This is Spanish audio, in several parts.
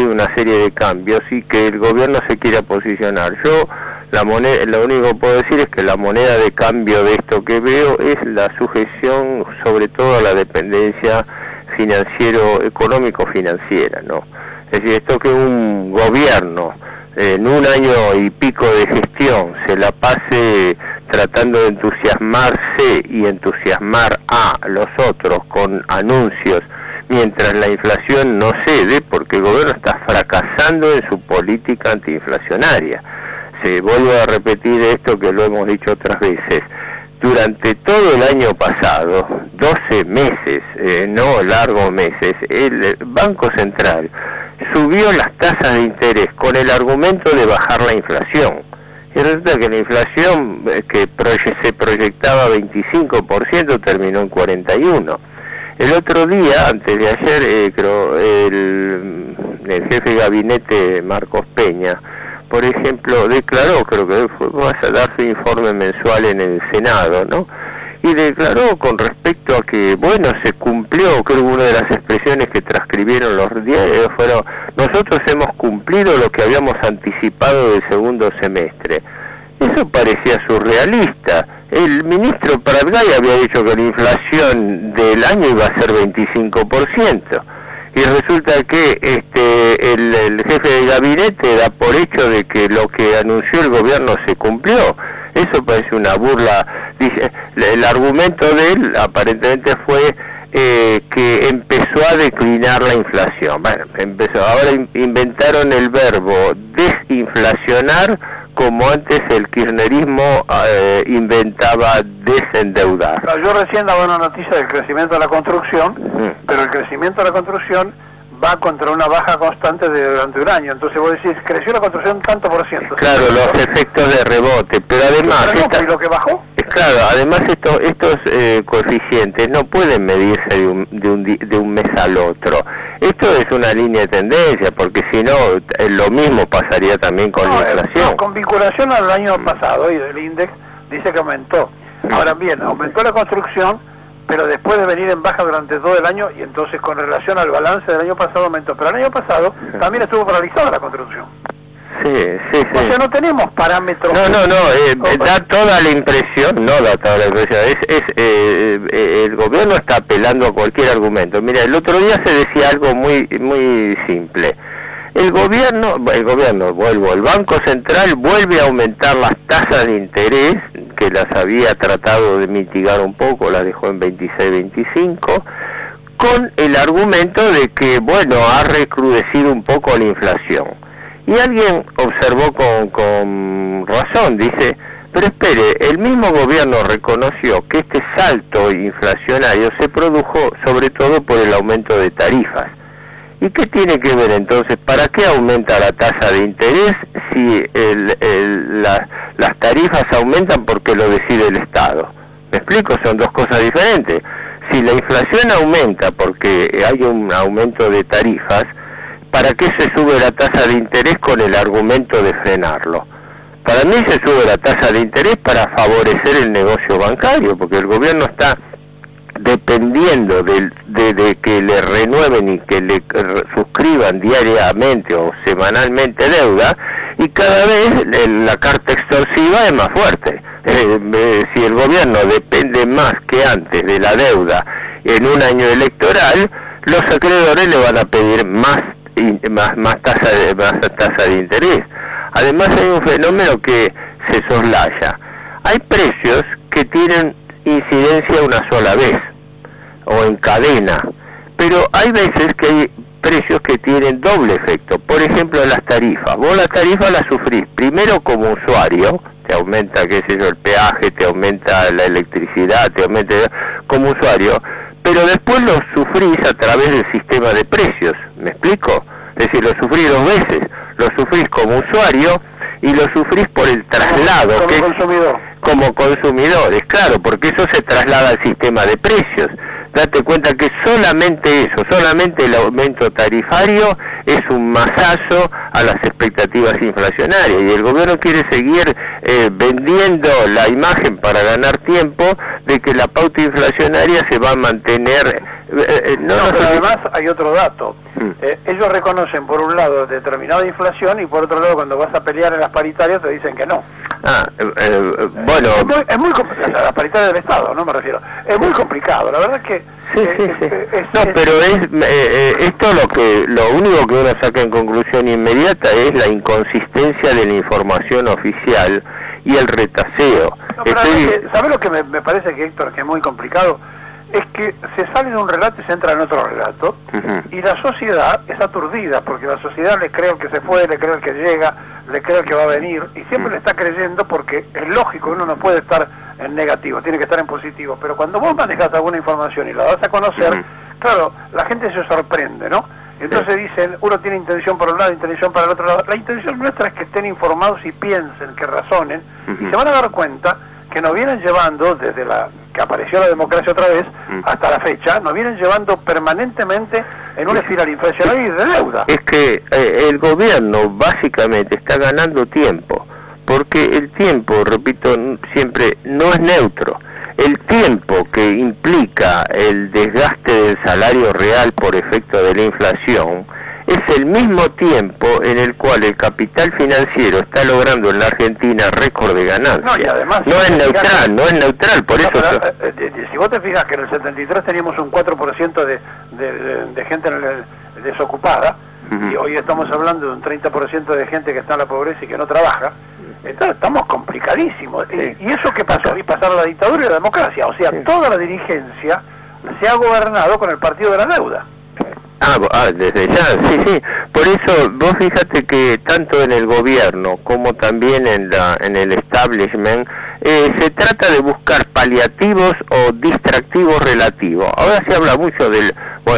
sido una serie de cambios y que el gobierno se quiera posicionar. Yo la moneda, lo único que puedo decir es que la moneda de cambio de esto que veo es la sujeción sobre todo a la dependencia económico-financiera, ¿no? Es decir, esto que un gobierno en un año y pico de gestión se la pase tratando de entusiasmarse y entusiasmar a los otros con anuncios, mientras la inflación no cede, porque el gobierno está fracasando en su política antiinflacionaria. Se vuelve a repetir esto que lo hemos dicho otras veces. Durante todo el año pasado, 12 meses, no largos meses, el Banco Central subió las tasas de interés con el argumento de bajar la inflación. Y resulta que la inflación que se proyectaba 25% terminó en 41%. El otro día, antes de ayer, creo, el jefe de gabinete Marcos Peña, por ejemplo, declaró, creo que va a dar su informe mensual en el Senado, ¿no? Y declaró con respecto a que, bueno, se cumplió, creo que una de las expresiones que transcribieron los diarios fueron: nosotros hemos cumplido lo que habíamos anticipado del segundo semestre. Eso parecía surrealista. El ministro Pratgay había dicho que la inflación del año iba a ser 25%. Y resulta que el jefe de gabinete da por hecho de que lo que anunció el gobierno se cumplió. Eso parece una burla. Dice, el argumento de él aparentemente fue que empezó a declinar la inflación. Bueno, ahora inventaron el verbo desinflacionar, como antes el kirchnerismo inventaba desendeudar. Yo recién daba una noticia del crecimiento de la construcción, pero el crecimiento de la construcción va contra una baja constante durante un año. Entonces vos decís, creció la construcción tanto por ciento. Claro, los efectos de rebote, pero además... ¿Y lo que bajó? Claro, además estos coeficientes no pueden medirse de un mes al otro. Esto es una línea de tendencia, porque si no, lo mismo pasaría también con la inflación. No, con vinculación al año pasado, y el índice dice que aumentó. Ahora bien, aumentó la construcción, pero después de venir en baja durante todo el año, y entonces con relación al balance del año pasado aumentó. Pero el año pasado también estuvo paralizada la construcción. Sí. O sea, no tenemos parámetros... Da toda la impresión, el gobierno está apelando a cualquier argumento. Mira, el otro día se decía algo muy simple. El Banco Central vuelve a aumentar las tasas de interés, que las había tratado de mitigar un poco, las dejó en 26-25, con el argumento de que, bueno, ha recrudecido un poco la inflación. Y alguien observó con razón, dice, pero espere, el mismo gobierno reconoció que este salto inflacionario se produjo sobre todo por el aumento de tarifas. ¿Y qué tiene que ver entonces? ¿Para qué aumenta la tasa de interés si las tarifas aumentan porque lo decide el Estado? ¿Me explico? Son dos cosas diferentes. Si la inflación aumenta porque hay un aumento de tarifas, ¿para qué se sube la tasa de interés con el argumento de frenarlo? Para mí se sube la tasa de interés para favorecer el negocio bancario, porque el gobierno está dependiendo de que le renueven y que le suscriban diariamente o semanalmente deuda, y cada vez la carta extorsiva es más fuerte. Si el gobierno depende más que antes de la deuda en un año electoral, los acreedores le van a pedir más tasa de interés. Además hay un fenómeno que se soslaya. Hay precios que tienen incidencia una sola vez o en cadena, pero hay veces que hay precios que tienen doble efecto. Por ejemplo, las tarifas. Vos las tarifas las sufrís primero como usuario, te aumenta, qué sé yo, el peaje, te aumenta la electricidad, te aumenta como usuario, pero después lo sufrís a través del sistema de precios. ¿Me explico? Es decir, lo sufrís dos veces. Lo sufrís como usuario y lo sufrís por el traslado. Como consumidor. Como consumidores, claro, porque eso se traslada al sistema de precios. Date cuenta que solamente el aumento tarifario es un masazo a las expectativas inflacionarias, y el gobierno quiere seguir vendiendo la imagen para ganar tiempo de que la pauta inflacionaria se va a mantener Pero además hay otro dato. Ellos reconocen por un lado determinada inflación y por otro lado cuando vas a pelear en las paritarias te dicen que no. Bueno, es muy complicado, las paritarias del Estado, no me refiero. Es muy complicado, la verdad es que pero esto lo único que uno saca en conclusión inmediata es la inconsistencia de la información oficial y el retaseo. ¿Sabes lo que me parece que, Héctor, que es muy complicado? Es que se sale de un relato y se entra en otro relato, y la sociedad es aturdida, porque la sociedad le cree al que se fue, le cree al que llega, le cree al que va a venir, y siempre le está creyendo porque es lógico, uno no puede estar en negativo, tiene que estar en positivo, pero cuando vos manejas alguna información y la das a conocer, claro, la gente se sorprende, ¿no? Entonces dicen, uno tiene intención por un lado, intención para el otro lado. La intención nuestra es que estén informados y piensen, que razonen, y se van a dar cuenta que nos vienen llevando, desde que apareció la democracia otra vez, hasta la fecha, nos vienen llevando permanentemente en una espiral inflacionaria y de deuda. Es que el gobierno básicamente está ganando tiempo, porque el tiempo, repito siempre, no es neutro. El tiempo que implica el desgaste del salario real por efecto de la inflación es el mismo tiempo en el cual el capital financiero está logrando en la Argentina récord de ganancias. No, y además, no es neutral, por eso... si vos te fijas que en el 73 teníamos un 4% de gente desocupada, y hoy estamos hablando de un 30% de gente que está en la pobreza y que no trabaja, entonces estamos complicadísimos. ¿Y eso qué pasó? Y pasaron la dictadura y la democracia. O sea, toda la dirigencia se ha gobernado con el partido de la deuda. Desde ya, sí. Por eso, vos fíjate que tanto en el gobierno como también en el establishment se trata de buscar paliativos o distractivos relativos. Ahora se habla mucho del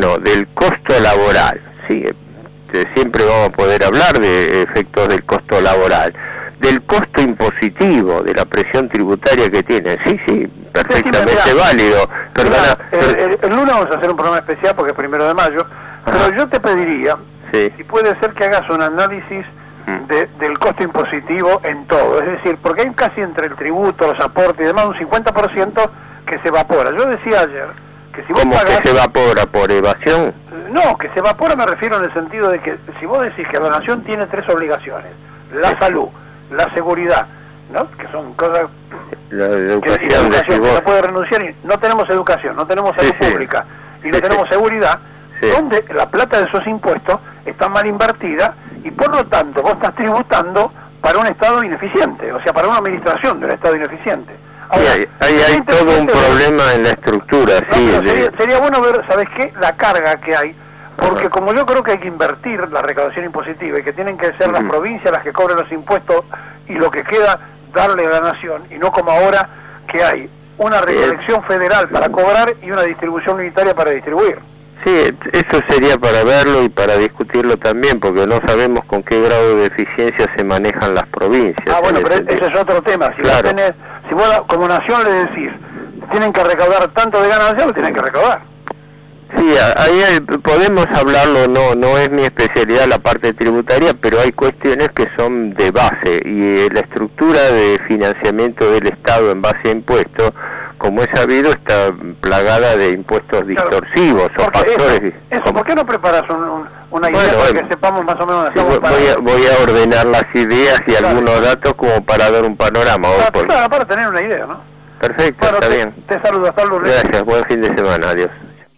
costo laboral, sí. Siempre vamos a poder hablar de efectos del costo laboral, del costo impositivo, de la presión tributaria que tiene. Sí, perfectamente válido. Perdona. El lunes vamos a hacer un programa especial porque es 1 de mayo, pero yo te pediría, si puede ser que hagas un análisis del costo impositivo en todo, es decir, porque hay casi entre el tributo, los aportes y demás, un 50% que se evapora. Yo decía ayer que si vos pagás... que se evapora? ¿Por evasión? No, que se evapora me refiero en el sentido de que si vos decís que la nación tiene 3 obligaciones, la salud, la seguridad, ¿no? Que son cosas... La educación que no puede renunciar, y no tenemos educación, no tenemos salud pública, y no tenemos seguridad, donde la plata de esos impuestos está mal invertida, y por lo tanto vos estás tributando para un Estado ineficiente, o sea, para una administración de un Estado ineficiente. Ahora, hay todo un problema en la estructura, sería bueno ver, ¿sabes qué? La carga que hay, porque como yo creo que hay que invertir la recaudación impositiva y que tienen que ser las provincias las que cobren los impuestos y lo que queda darle a la nación, y no como ahora que hay una recolección federal para cobrar y una distribución unitaria para distribuir. Sí, eso sería para verlo y para discutirlo también, porque no sabemos con qué grado de eficiencia se manejan las provincias. Bueno, pero ese es otro tema. Si vos como nación le decís, tienen que recaudar tanto de ganancia, lo tienen que recaudar. Sí, ahí podemos hablarlo, no es mi especialidad la parte tributaria, pero hay cuestiones que son de base, y la estructura de financiamiento del Estado en base a impuestos, como es sabido, está plagada de impuestos distorsivos o factores... ¿Por qué no preparas una idea para que sepamos más o menos dónde estamos voy a ordenar las ideas y algunos datos como para dar un panorama. Para tener una idea, ¿no? Perfecto, está bien. Te saludo, hasta luego. Gracias, buen fin de semana, adiós.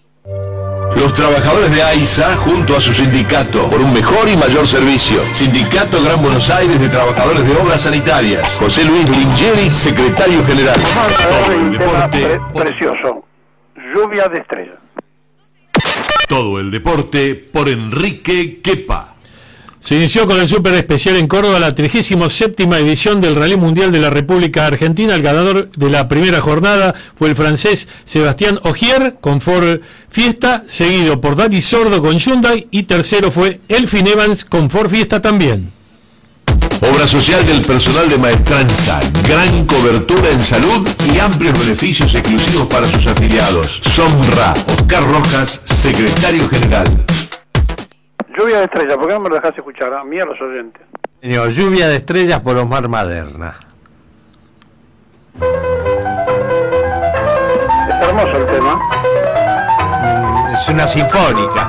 Los trabajadores de AISA, junto a su sindicato, por un mejor y mayor servicio. Sindicato Gran Buenos Aires de Trabajadores de Obras Sanitarias. José Luis Lingeri, secretario general. Todo el deporte precioso. Lluvia de estrellas. Todo el deporte por Enrique Kepa. Se inició con el Súper Especial en Córdoba la 37ª edición del Rally Mundial de la República Argentina. El ganador de la primera jornada fue el francés Sebastián Ogier con Ford Fiesta, seguido por Daddy Sordo con Hyundai, y tercero fue Elfin Evans con Ford Fiesta también. Obra social del personal de Maestranza, gran cobertura en salud y amplios beneficios exclusivos para sus afiliados. Somra, Oscar Rojas, secretario general. Lluvia de estrellas, ¿por qué no me lo dejas escuchar? A mí, a los oyentes. Señor, Lluvia de estrellas por Omar Maderna. Es hermoso el tema. Es una sinfónica.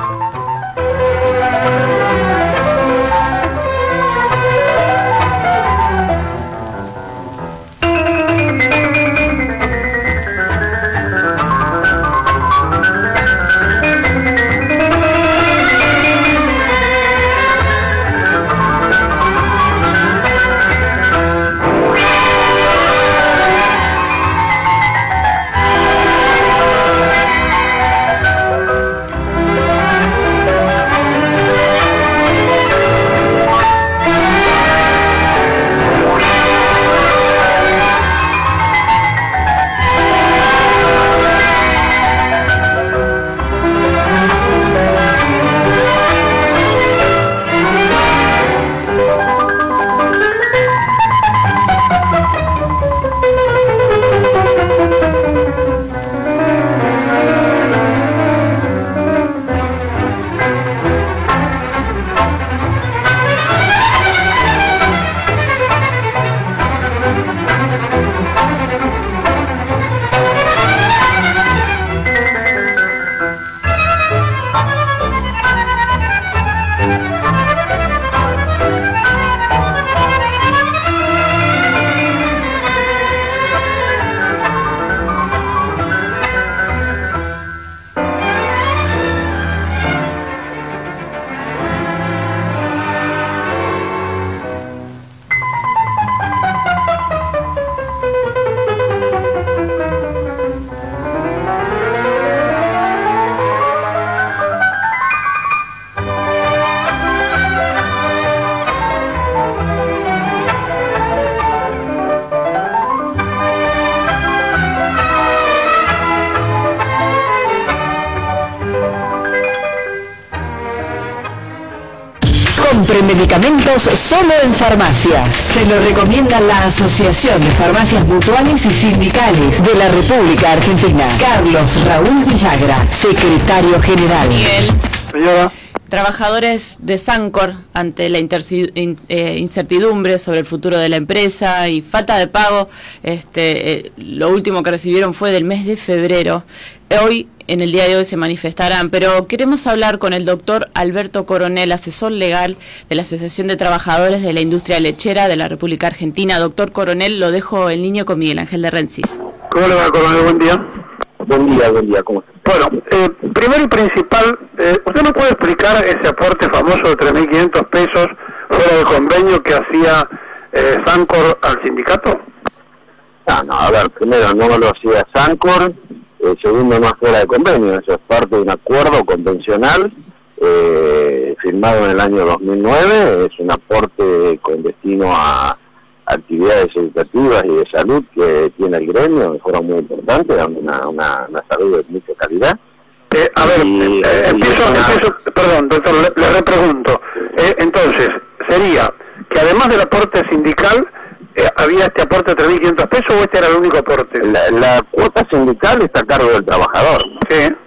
Compre medicamentos solo en farmacias. Se lo recomienda la Asociación de Farmacias Mutuales y Sindicales de la República Argentina. Carlos Raúl Villagra, secretario general. Señora. Trabajadores de Sancor, ante la incertidumbre sobre el futuro de la empresa y falta de pago, lo último que recibieron fue del mes de febrero. Hoy, en el día de hoy, se manifestarán, pero queremos hablar con el doctor Alberto Coronel, asesor legal de la Asociación de Trabajadores de la Industria Lechera de la República Argentina. Doctor Coronel, lo dejo en línea con Miguel Ángel de Rensis. ¿Cómo le va, Coronel? Buen día. Buen día, ¿cómo está? Bueno, primero y principal, ¿usted me puede explicar ese aporte famoso de 3.500 pesos fuera del convenio que hacía Sancor al sindicato? No, a ver, primero no lo hacía Sancor, segundo no es fuera de convenio, eso es parte de un acuerdo convencional firmado en el año 2009, es un aporte con destino a actividades educativas y de salud que tiene el gremio, de forma muy importante, dando una salud de mucha calidad. Perdón, doctor, le repregunto. Entonces, sería que además del aporte sindical, ¿había este aporte de 3.500 pesos o este era el único aporte? La cuota sindical está a cargo del trabajador. Sí.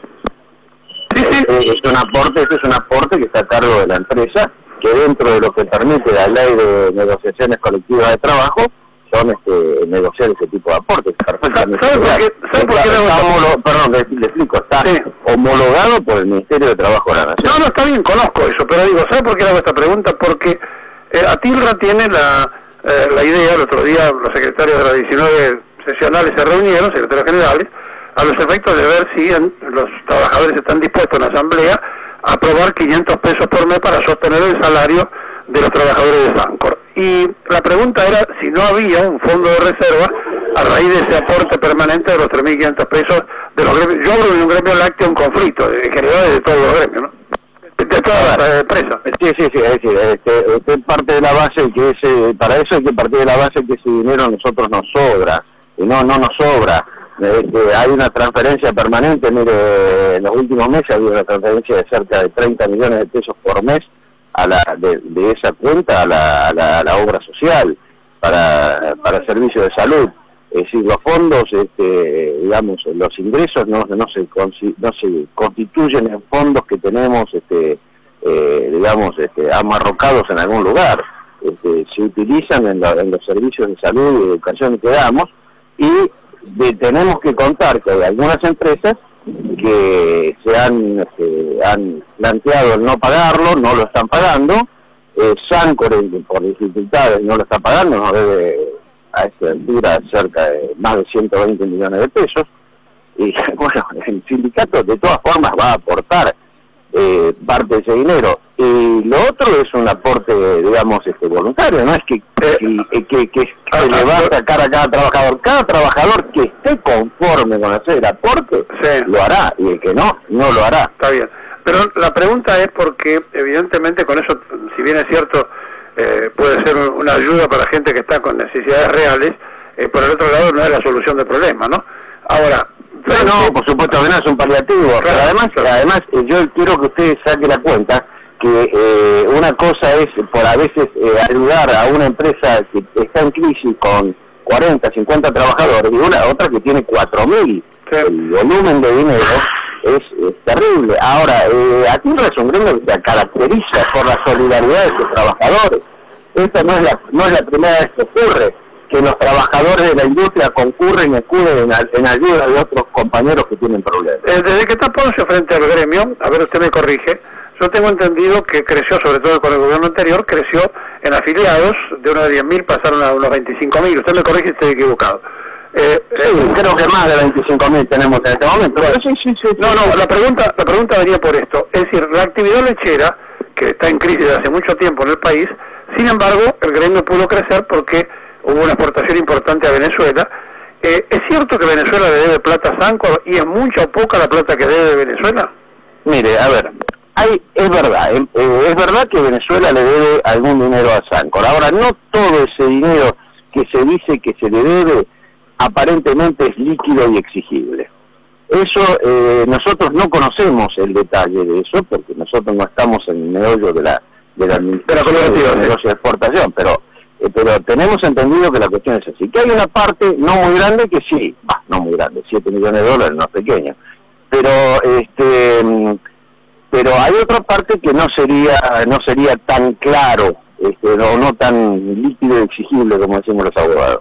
Es un aporte que está a cargo de la empresa, que dentro de lo que permite la ley de negociaciones colectivas de trabajo, son negociar ese tipo de aportes. Perfectamente. ¿Sabe por qué perdón, le explico, está homologado por el Ministerio de Trabajo de la Nación. No, está bien, conozco eso, pero digo, ¿sabe por qué le hago esta pregunta? Porque Atilra tiene la idea, el otro día los secretarios de las 19 sesionales se reunieron, secretarios generales, a los efectos de ver si los trabajadores están dispuestos en la asamblea a aprobar 500 pesos por mes para sostener el salario de los trabajadores de Sancor. Y la pregunta era si no había un fondo de reserva a raíz de ese aporte permanente de los 3.500 pesos de los gremios. Yo hablo de un gremio lácteo en conflicto, en general de todos los gremios, ¿no? De todas las empresas. Sí, es decir, parte de la base que para eso hay que partir de la base que ese dinero a nosotros nos sobra, y no nos sobra. Hay una transferencia permanente, mire, en los últimos meses ha habido una transferencia de cerca de 30 millones de pesos por mes de esa cuenta a la obra social para servicios de salud. Es decir, los fondos, digamos, los ingresos no se constituyen en fondos que tenemos, digamos, amarrocados en algún lugar. Se utilizan en los servicios de salud y de educación que damos, y tenemos que contar que hay algunas empresas que se han planteado el no pagarlo, no lo están pagando. Sancor, por dificultades, no lo está pagando, nos debe a esta altura cerca de más de 120 millones de pesos. Y bueno, el sindicato de todas formas va a aportar parte de ese dinero. Y lo otro es un aporte, digamos, voluntario, no es que le va a sacar a cada trabajador. Cada trabajador que esté conforme con hacer el aporte, sí, lo hará, y el que no, no lo hará. Está bien. Pero la pregunta es porque, evidentemente, con eso, si bien es cierto, puede ser una ayuda para gente que está con necesidades reales, por el otro lado no es la solución del problema, ¿no? Ahora... No, por supuesto que no es un paliativo, claro, pero además yo quiero que ustedes saquen la cuenta que una cosa es por a veces ayudar a una empresa que está en crisis con 40, 50 trabajadores y una otra que tiene 4.000. Sí. El volumen de dinero es terrible. Ahora, aquí no es un gremio que se caracteriza por la solidaridad de sus trabajadores. Esta no es la primera vez que ocurre, que los trabajadores de la industria concurren y acuden en ayuda de otros compañeros que tienen problemas. Desde que está Ponce frente al gremio, a ver, usted me corrige, yo tengo entendido que creció, sobre todo con el gobierno anterior, creció en afiliados, de unos 10.000 pasaron a unos 25.000, usted me corrige si estoy equivocado. Sí, creo que más de 25.000 tenemos en este momento. Sí. No, la pregunta venía por esto, es decir, la actividad lechera, que está en crisis desde hace mucho tiempo en el país, sin embargo, el gremio pudo crecer porque hubo una exportación importante a Venezuela. ¿Es cierto que Venezuela le debe plata a Sancor y es mucha o poca la plata que debe Venezuela? Mire, a ver, es verdad que Venezuela le debe algún dinero a Sancor. Ahora, no todo ese dinero que se dice que se le debe aparentemente es líquido y exigible. Eso, nosotros no conocemos el detalle de eso, porque nosotros no estamos en el meollo de la administración de negocio de exportación, pero tenemos entendido que la cuestión es así, que hay una parte no muy grande que sí, no muy grande, 7 millones de dólares, no es pequeño, pero hay otra parte que no sería tan claro, no tan líquido y exigible como decimos los abogados.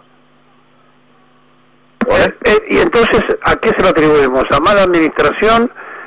Y entonces, ¿a qué se lo atribuimos? ¿A mala administración?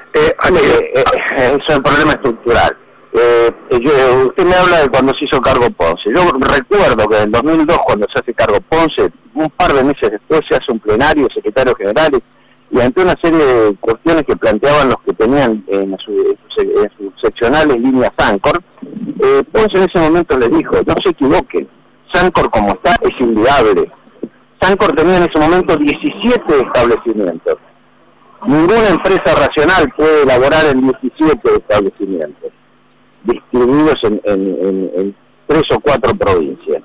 Es un problema estructural. Usted me habla de cuando se hizo cargo Ponce. Yo recuerdo que en el 2002, cuando se hace cargo Ponce, un par de meses después se hace un plenario, secretarios generales, y ante una serie de cuestiones que planteaban los que tenían en sus seccionales líneas Sancor, Ponce en ese momento les dijo, no se equivoquen, Sancor como está es inviable. Sancor tenía en ese momento 17 establecimientos. Ninguna empresa racional puede elaborar en 17 establecimientos, distribuidos en 3 o 4 provincias.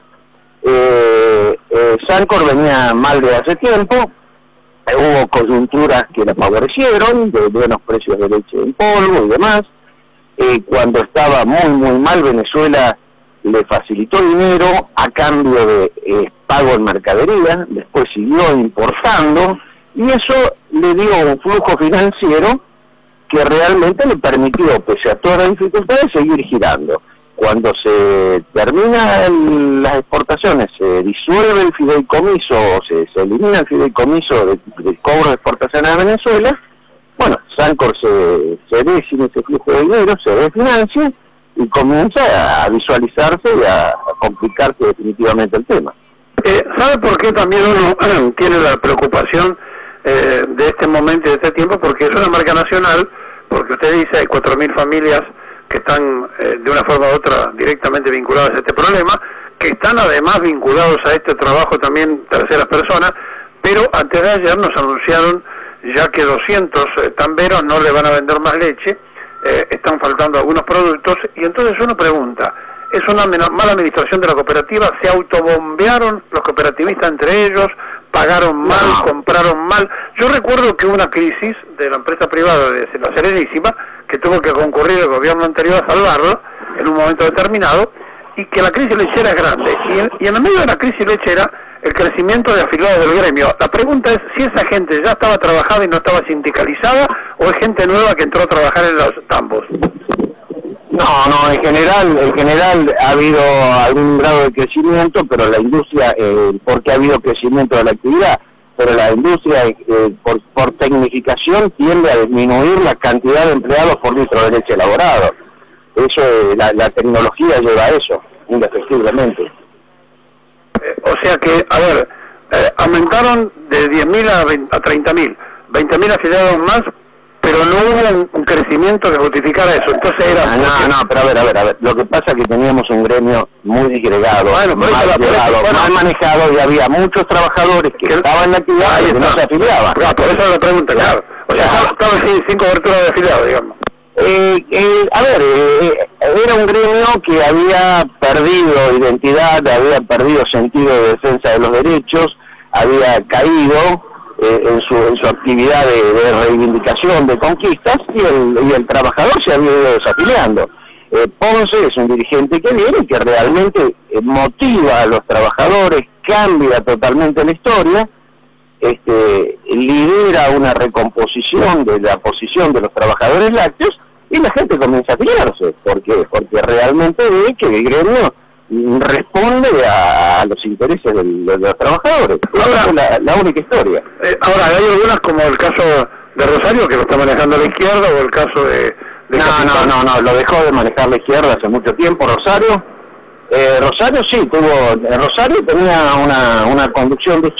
Sancor venía mal de hace tiempo, hubo coyunturas que la favorecieron, de buenos precios de leche en polvo y demás. Cuando estaba muy mal, Venezuela le facilitó dinero a cambio de pago en mercadería, después siguió importando, y eso le dio un flujo financiero que realmente le permitió, pese a todas las dificultades, seguir girando. Cuando se terminan las exportaciones, se disuelve el fideicomiso, o se elimina el fideicomiso del cobro de exportaciones a Venezuela, bueno, Sancor se ve sin ese flujo de dinero, se desfinancia y comienza a visualizarse y a complicarse definitivamente el tema. ¿Sabe por qué también uno tiene la preocupación de este momento y de este tiempo? Porque es una marca nacional, porque usted dice hay 4.000 familias que están de una forma u otra directamente vinculadas a este problema, que están además vinculados a este trabajo también terceras personas, pero antes de ayer nos anunciaron ya que 200 tamberos no le van a vender más leche, están faltando algunos productos, y entonces uno pregunta, ¿es una mala administración de la cooperativa? ¿Se autobombearon los cooperativistas entre ellos? ¿Pagaron mal? ¿Compraron mal? Yo recuerdo que hubo una crisis de la empresa privada de La Serenísima, que tuvo que concurrir el gobierno anterior a salvarlo en un momento determinado, y que la crisis lechera es grande. Y en el medio de la crisis lechera, el crecimiento de afiliados del gremio. La pregunta es si esa gente ya estaba trabajada y no estaba sindicalizada, o es gente nueva que entró a trabajar en los tambos. No, en general ha habido algún grado de crecimiento, pero la industria, porque ha habido crecimiento de la actividad, pero la industria por tecnificación tiende a disminuir la cantidad de empleados por litro de leche elaborado. Eso, la tecnología lleva a eso, indefectiblemente. O sea que, a ver, aumentaron de 10.000 a 30.000, 20.000 afiliados más, pero no hubo un crecimiento que justificara eso. Entonces era... No, pero a ver, lo que pasa es que teníamos un gremio muy disgregado, mal manejado, y había muchos trabajadores que estaban en la actividad y que no se afiliaban. Por eso la pregunta, claro. O sea, estaba sin cobertura de afiliados, digamos. Era un gremio que había perdido identidad, había perdido sentido de defensa de los derechos, había caído en su actividad de reivindicación de conquistas, y el trabajador se había ido desafiliando. Ponce es un dirigente que viene y que realmente motiva a los trabajadores, cambia totalmente la historia, lidera una recomposición de la posición de los trabajadores lácteos, y la gente comienza a afiliarse, porque realmente ve que el gremio responde a los intereses de los trabajadores. Ahora, es la única historia. Ahora, hay algunas, como el caso de Rosario, que lo está manejando la izquierda, o el caso de No, lo dejó de manejar la izquierda hace mucho tiempo, Rosario. Rosario sí, Rosario tenía una conducción de